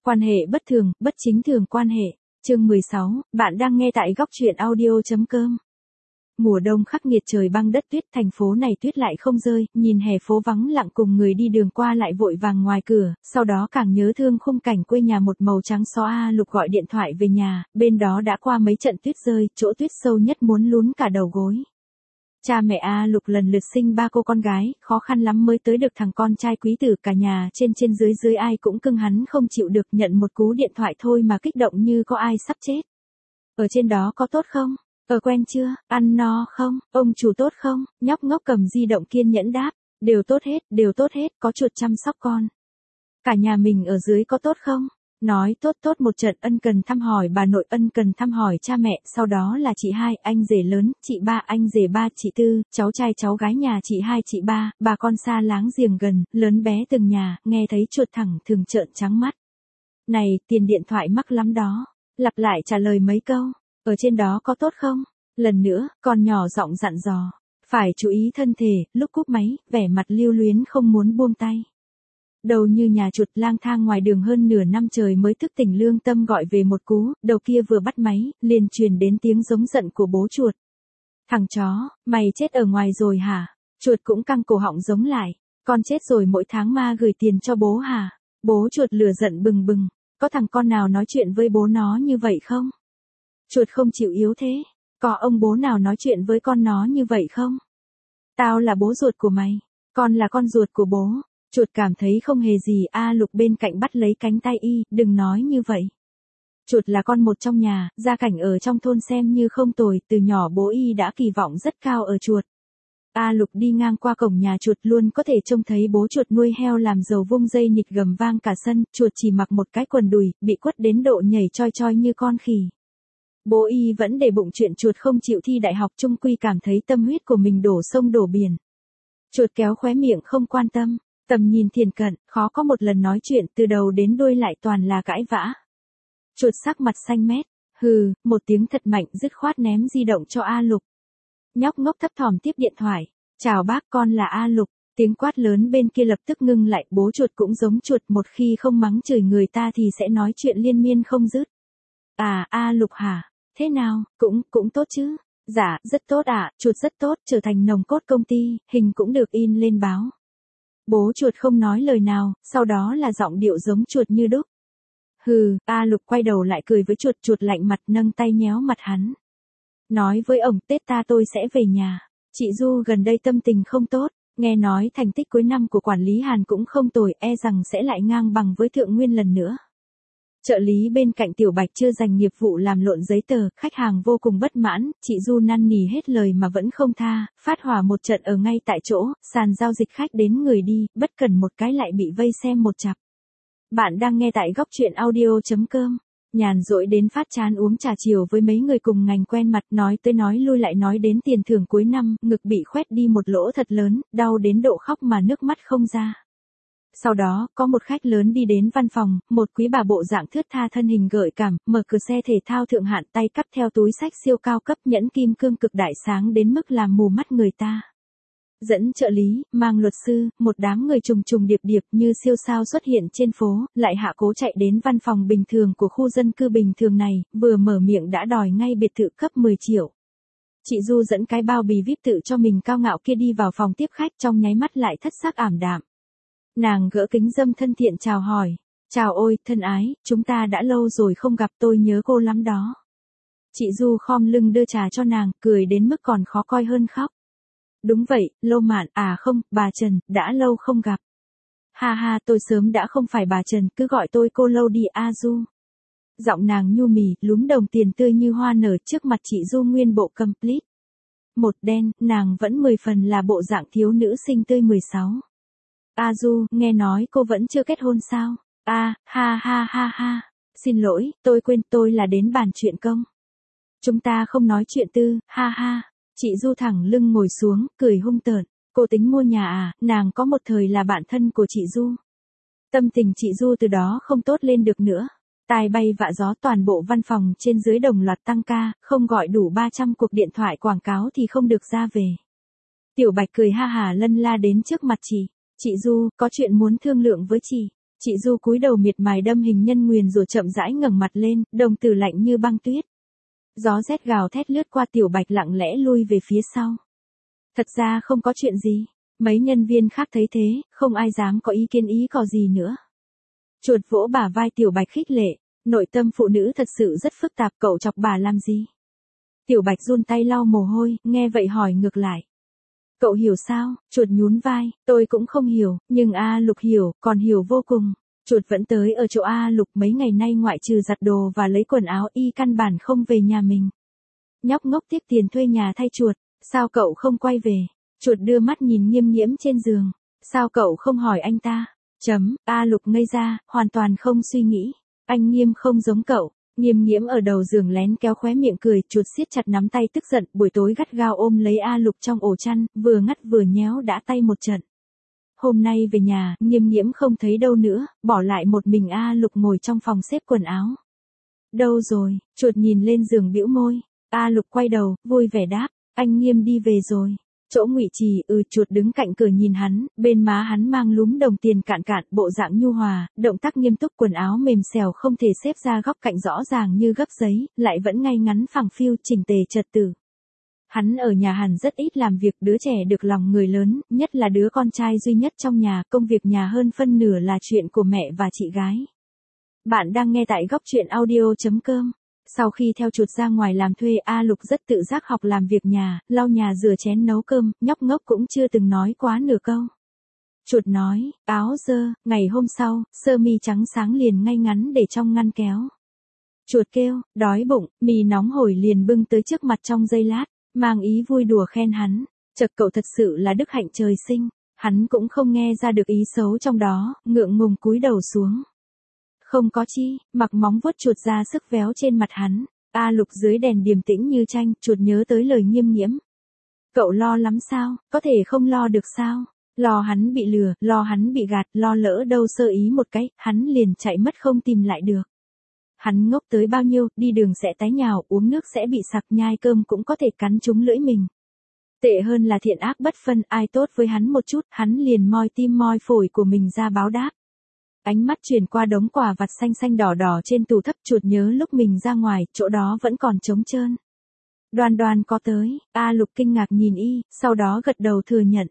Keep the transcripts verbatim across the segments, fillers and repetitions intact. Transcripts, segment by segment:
Quan hệ bất thường, bất chính thường quan hệ. Chương mười sáu, bạn đang nghe tại góc truyện audio.com. Mùa đông khắc nghiệt trời băng đất tuyết, thành phố này tuyết lại không rơi, nhìn hè phố vắng lặng cùng người đi đường qua lại vội vàng ngoài cửa, sau đó càng nhớ thương khung cảnh quê nhà một màu trắng xóa. A Lục gọi điện thoại về nhà, bên đó đã qua mấy trận tuyết rơi, chỗ tuyết sâu nhất muốn lún cả đầu gối. Cha mẹ A Lục lần lượt sinh ba cô con gái, khó khăn lắm mới tới được thằng con trai quý tử, cả nhà trên trên dưới dưới ai cũng cưng hắn không chịu được, nhận một cú điện thoại thôi mà kích động như có ai sắp chết. Ở trên đó có tốt không? Ở quen chưa? Ăn no không? Ông chủ tốt không? Nhóc ngốc cầm di động kiên nhẫn đáp, đều tốt hết, đều tốt hết, có chuột chăm sóc con. Cả nhà mình ở dưới có tốt không? Nói tốt tốt một trận, ân cần thăm hỏi bà nội, ân cần thăm hỏi cha mẹ, sau đó là chị hai, anh rể lớn, chị ba, anh rể ba, chị tư, cháu trai cháu gái nhà chị hai, chị ba, bà con xa láng giềng gần, lớn bé từng nhà, nghe thấy chuột thẳng thường trợn trắng mắt. Này, tiền điện thoại mắc lắm đó. Lặp lại trả lời mấy câu, ở trên đó có tốt không? Lần nữa, con nhỏ giọng dặn dò, phải chú ý thân thể, lúc cúp máy, vẻ mặt lưu luyến không muốn buông tay. Đầu như nhà chuột lang thang ngoài đường hơn nửa năm trời mới thức tỉnh, lương tâm gọi về một cú, đầu kia vừa bắt máy, liền truyền đến tiếng giống giận của bố chuột. Thằng chó, mày chết ở ngoài rồi hả? Chuột cũng căng cổ họng giống lại, con chết rồi mỗi tháng ma gửi tiền cho bố hả? Bố chuột lửa giận bừng bừng, có thằng con nào nói chuyện với bố nó như vậy không? Chuột không chịu yếu thế, có ông bố nào nói chuyện với con nó như vậy không? Tao là bố ruột của mày, con là con ruột của bố. Chuột cảm thấy không hề gì. A Lục bên cạnh bắt lấy cánh tay y, đừng nói như vậy. Chuột là con một trong nhà, gia cảnh ở trong thôn xem như không tồi, từ nhỏ bố y đã kỳ vọng rất cao ở chuột. A Lục đi ngang qua cổng nhà chuột luôn có thể trông thấy bố chuột nuôi heo làm giàu vung dây nịt gầm vang cả sân, chuột chỉ mặc một cái quần đùi, bị quất đến độ nhảy choi choi như con khỉ. Bố y vẫn để bụng chuyện chuột không chịu thi đại học, chung quy cảm thấy tâm huyết của mình đổ sông đổ biển. Chuột kéo khóe miệng không quan tâm. Tầm nhìn thiền cận, khó có một lần nói chuyện, từ đầu đến đuôi lại toàn là cãi vã. Chuột sắc mặt xanh mét, hừ, một tiếng thật mạnh dứt khoát ném di động cho A Lục. Nhóc ngốc thấp thỏm tiếp điện thoại, chào bác, con là A Lục. Tiếng quát lớn bên kia lập tức ngưng lại, bố chuột cũng giống chuột, một khi không mắng chửi người ta thì sẽ nói chuyện liên miên không dứt. À, A Lục hả? Thế nào, cũng, cũng tốt chứ? Dạ, rất tốt ạ, à, chuột rất tốt, trở thành nòng cốt công ty, hình cũng được in lên báo. Bố chuột không nói lời nào, sau đó là giọng điệu giống chuột như đúc. Hừ, A Lục quay đầu lại cười với chuột, chuột lạnh mặt nâng tay nhéo mặt hắn. Nói với ổng, Tết ta tôi sẽ về nhà. Chị Du gần đây tâm tình không tốt, nghe nói thành tích cuối năm của quản lý Hàn cũng không tồi, e rằng sẽ lại ngang bằng với Thượng Nguyên lần nữa. Trợ lý bên cạnh Tiểu Bạch chưa dành nghiệp vụ làm lộn giấy tờ, khách hàng vô cùng bất mãn, chị Du năn nỉ hết lời mà vẫn không tha, phát hỏa một trận ở ngay tại chỗ, sàn giao dịch khách đến người đi, bất cần một cái lại bị vây xem một chặp. Bạn đang nghe tại góc truyện audio.com. Nhàn rỗi đến phát chán uống trà chiều với mấy người cùng ngành quen mặt, nói tới nói lui lại nói đến tiền thưởng cuối năm, ngực bị khoét đi một lỗ thật lớn, đau đến độ khóc mà nước mắt không ra. Sau đó, có một khách lớn đi đến văn phòng, một quý bà bộ dạng thướt tha thân hình gợi cảm, mở cửa xe thể thao thượng hạng, tay cắp theo túi sách siêu cao cấp, nhẫn kim cương cực đại sáng đến mức làm mù mắt người ta. Dẫn trợ lý, mang luật sư, một đám người trùng trùng điệp điệp như siêu sao xuất hiện trên phố, lại hạ cố chạy đến văn phòng bình thường của khu dân cư bình thường này, vừa mở miệng đã đòi ngay biệt thự cấp mười triệu. Chị Du dẫn cái bao bì víp tự cho mình cao ngạo kia đi vào phòng tiếp khách, trong nháy mắt lại thất sắc ảm đạm. Nàng gỡ kính dâm thân thiện chào hỏi. Chào ôi, thân ái, chúng ta đã lâu rồi không gặp, tôi nhớ cô lắm đó. Chị Du khom lưng đưa trà cho nàng, cười đến mức còn khó coi hơn khóc. Đúng vậy, Lâu Mạn, à không, bà Trần, đã lâu không gặp. Ha ha, tôi sớm đã không phải bà Trần, cứ gọi tôi cô Lâu đi a Du. Giọng nàng nhu mì, lúm đồng tiền tươi như hoa nở trước mặt chị Du nguyên bộ complete. Một đen, nàng vẫn mười phần là bộ dạng thiếu nữ sinh tươi mười sáu. A Du, nghe nói cô vẫn chưa kết hôn sao? A, à, ha ha ha ha. Xin lỗi, tôi quên, tôi là đến bàn chuyện công. Chúng ta không nói chuyện tư, ha ha. Chị Du thẳng lưng ngồi xuống, cười hung tợn. Cô tính mua nhà à, nàng có một thời là bạn thân của chị Du. Tâm tình chị Du từ đó không tốt lên được nữa. Tai bay vạ gió, toàn bộ văn phòng trên dưới đồng loạt tăng ca, không gọi đủ ba trăm cuộc điện thoại quảng cáo thì không được ra về. Tiểu Bạch cười ha hả lân la đến trước mặt chị. Chị Du, có chuyện muốn thương lượng với chị. Chị Du cúi đầu miệt mài đâm hình nhân nguyền rồi chậm rãi ngẩng mặt lên, đồng tử lạnh như băng tuyết. Gió rét gào thét lướt qua Tiểu Bạch lặng lẽ lui về phía sau. Thật ra không có chuyện gì. Mấy nhân viên khác thấy thế, không ai dám có ý kiến ý cò gì nữa. Chuột vỗ bả vai Tiểu Bạch khích lệ, nội tâm phụ nữ thật sự rất phức tạp, cậu chọc bà làm gì? Tiểu Bạch run tay lau mồ hôi, nghe vậy hỏi ngược lại. Cậu hiểu sao? Chuột nhún vai, tôi cũng không hiểu, nhưng A Lục hiểu, còn hiểu vô cùng. Chuột vẫn tới ở chỗ A Lục mấy ngày nay ngoại trừ giặt đồ và lấy quần áo y căn bản không về nhà mình. Nhóc ngốc tiếc tiền thuê nhà thay chuột, sao cậu không quay về? Chuột đưa mắt nhìn Nghiêm Nhiễm trên giường, sao cậu không hỏi anh ta? Chấm, A Lục ngây ra, hoàn toàn không suy nghĩ. Anh Nghiêm không giống cậu. Nghiêm Nhiễm ở đầu giường lén kéo khóe miệng cười, chuột siết chặt nắm tay tức giận, buổi tối gắt gao ôm lấy A Lục trong ổ chăn, vừa ngắt vừa nhéo đã tay một trận. Hôm nay về nhà, Nghiêm Nhiễm không thấy đâu nữa, bỏ lại một mình A Lục ngồi trong phòng xếp quần áo. Đâu rồi? Chuột nhìn lên giường bĩu môi. A Lục quay đầu, vui vẻ đáp, anh Nghiêm đi về rồi. Chỗ Ngụy Trì, ừ, chuột đứng cạnh cửa nhìn hắn, bên má hắn mang lúm đồng tiền cạn cạn, bộ dạng nhu hòa, động tác nghiêm túc, quần áo mềm xèo không thể xếp ra góc cạnh rõ ràng như gấp giấy, lại vẫn ngay ngắn phẳng phiu, chỉnh tề trật tự. Hắn ở nhà hẳn rất ít làm việc, đứa trẻ được lòng người lớn, nhất là đứa con trai duy nhất trong nhà, công việc nhà hơn phân nửa là chuyện của mẹ và chị gái. Bạn đang nghe tại góc truyện audio chấm com. Sau khi theo chuột ra ngoài làm thuê, A Lục rất tự giác học làm việc nhà, lau nhà rửa chén nấu cơm, nhóc ngốc cũng chưa từng nói quá nửa câu. Chuột nói, áo dơ, ngày hôm sau, sơ mi trắng sáng liền ngay ngắn để trong ngăn kéo. Chuột kêu, đói bụng, mì nóng hổi liền bưng tới trước mặt trong giây lát, mang ý vui đùa khen hắn, chật cậu thật sự là đức hạnh trời sinh, hắn cũng không nghe ra được ý xấu trong đó, ngượng ngùng cúi đầu xuống. Không có chi, mặc móng vuốt chuột ra sức véo trên mặt hắn. A Lục dưới đèn điềm tĩnh như tranh, chuột nhớ tới lời Nghiêm Nhiễm. Cậu lo lắm sao, có thể không lo được sao? Lo hắn bị lừa, lo hắn bị gạt, lo lỡ đâu sơ ý một cái, hắn liền chạy mất không tìm lại được. Hắn ngốc tới bao nhiêu, đi đường sẽ tái nhào, uống nước sẽ bị sặc, nhai cơm cũng có thể cắn trúng lưỡi mình. Tệ hơn là thiện ác bất phân, ai tốt với hắn một chút, hắn liền moi tim moi phổi của mình ra báo đáp. Ánh mắt chuyển qua đống quà vặt xanh xanh đỏ đỏ trên tủ thấp, chuột nhớ lúc mình ra ngoài, chỗ đó vẫn còn trống trơn. Đoan Đoan có tới, A Lục kinh ngạc nhìn y, sau đó gật đầu thừa nhận.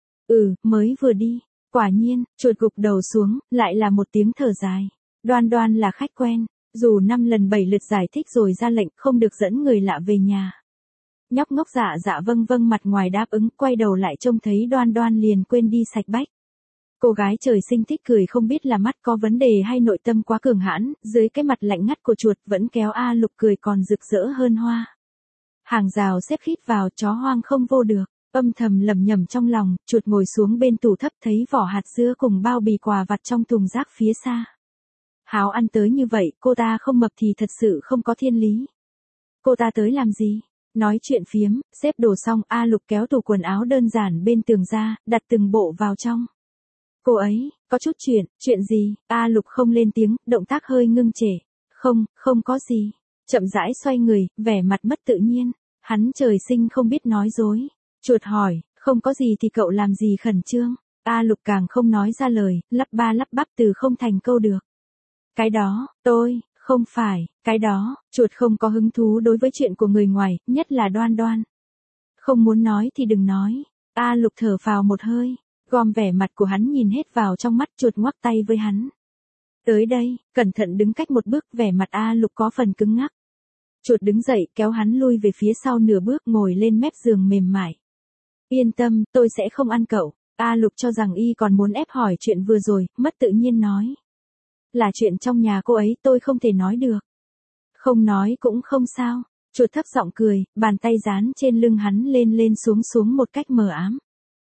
Ừ, mới vừa đi. Quả nhiên, chuột gục đầu xuống, lại là một tiếng thở dài. Đoan Đoan là khách quen, dù năm lần bảy lượt giải thích rồi ra lệnh không được dẫn người lạ về nhà. Nhóc ngốc dạ dạ vâng vâng mặt ngoài đáp ứng, quay đầu lại trông thấy Đoan Đoan liền quên đi sạch bách. Cô gái trời sinh thích cười, không biết là mắt có vấn đề hay nội tâm quá cường hãn, dưới cái mặt lạnh ngắt của chuột vẫn kéo A Lục cười còn rực rỡ hơn hoa. Hàng rào xếp khít vào, chó hoang không vô được, âm thầm lẩm nhẩm trong lòng, chuột ngồi xuống bên tủ thấp thấy vỏ hạt dưa cùng bao bì quà vặt trong thùng rác phía xa. Háo ăn tới như vậy, cô ta không mập thì thật sự không có thiên lý. Cô ta tới làm gì? Nói chuyện phiếm, xếp đồ xong, A Lục kéo tủ quần áo đơn giản bên tường ra, đặt từng bộ vào trong. Cô ấy, có chút chuyện, chuyện gì? A Lục không lên tiếng, động tác hơi ngưng trệ. Không, không có gì. Chậm rãi xoay người, vẻ mặt mất tự nhiên. Hắn trời sinh không biết nói dối. Chuột hỏi, không có gì thì cậu làm gì khẩn trương? A Lục càng không nói ra lời, lắp ba lắp bắp từ không thành câu được. Cái đó, tôi, không phải, cái đó, chuột không có hứng thú đối với chuyện của người ngoài, nhất là Đoan Đoan. Không muốn nói thì đừng nói. A Lục thở phào một hơi. Gom vẻ mặt của hắn nhìn hết vào trong mắt, chuột ngoắc tay với hắn. Tới đây, cẩn thận đứng cách một bước, vẻ mặt A Lục có phần cứng ngắc. Chuột đứng dậy, kéo hắn lui về phía sau nửa bước, ngồi lên mép giường mềm mại. Yên tâm, tôi sẽ không ăn cậu. A Lục cho rằng y còn muốn ép hỏi chuyện vừa rồi, mất tự nhiên nói. Là chuyện trong nhà cô ấy, tôi không thể nói được. Không nói cũng không sao. Chuột thấp giọng cười, bàn tay dán trên lưng hắn lên lên xuống xuống một cách mờ ám.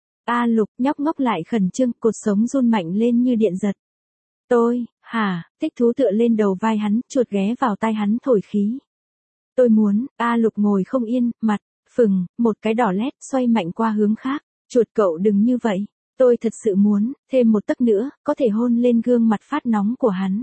A Lục, nhóc ngốc lại khẩn trương, cột sống run mạnh lên như điện giật. Tôi, hả, thích thú tựa lên đầu vai hắn, chuột ghé vào tai hắn thổi khí. Tôi muốn, A Lục ngồi không yên, mặt, phừng, một cái đỏ lét, xoay mạnh qua hướng khác. Chuột cậu đừng như vậy, tôi thật sự muốn, thêm một tấc nữa, có thể hôn lên gương mặt phát nóng của hắn.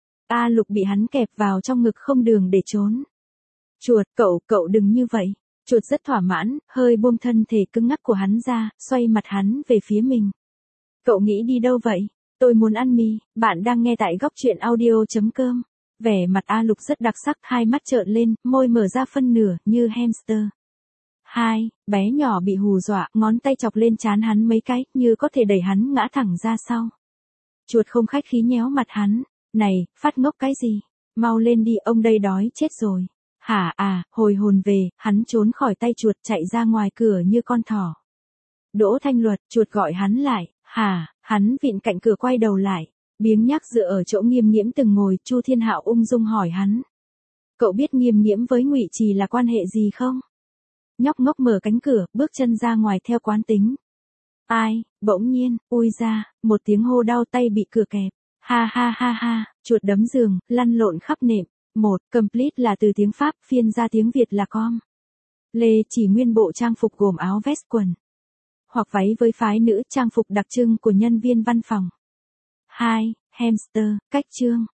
A Lục bị hắn kẹp vào trong ngực không đường để trốn. Chuột, cậu, cậu đừng như vậy. Chuột rất thỏa mãn, hơi buông thân thể cứng ngắc của hắn ra, xoay mặt hắn về phía mình. Cậu nghĩ đi đâu vậy? Tôi muốn ăn mì, bạn đang nghe tại góc chuyện audio.com. Vẻ mặt A Lục rất đặc sắc, hai mắt trợn lên, môi mở ra phân nửa, như hamster. Hai, bé nhỏ bị hù dọa, ngón tay chọc lên trán hắn mấy cái, như có thể đẩy hắn ngã thẳng ra sau. Chuột không khách khí nhéo mặt hắn. Này, phát ngốc cái gì? Mau lên đi, ông đây đói chết rồi. Hả à, hồi hồn về, hắn trốn khỏi tay chuột chạy ra ngoài cửa như con thỏ. Đỗ Thanh Luật, chuột gọi hắn lại. Hả, hắn vịn cạnh cửa quay đầu lại. Biếng nhác dựa ở chỗ Nghiêm Nghiễm từng ngồi, Chu Thiên Hạo ung dung hỏi hắn. Cậu biết Nghiêm Nghiễm với Ngụy Trì là quan hệ gì không? Nhóc ngốc mở cánh cửa, bước chân ra ngoài theo quán tính. Ai, bỗng nhiên, ui ra, một tiếng hô đau tay bị cửa kẹp. Ha ha ha ha, chuột đấm giường, lăn lộn khắp nệm. Một, complete là từ tiếng Pháp, phiên ra tiếng Việt là com. Lê chỉ nguyên bộ trang phục gồm áo vest quần. Hoặc váy với phái nữ, trang phục đặc trưng của nhân viên văn phòng. Hai, hamster, cách chương.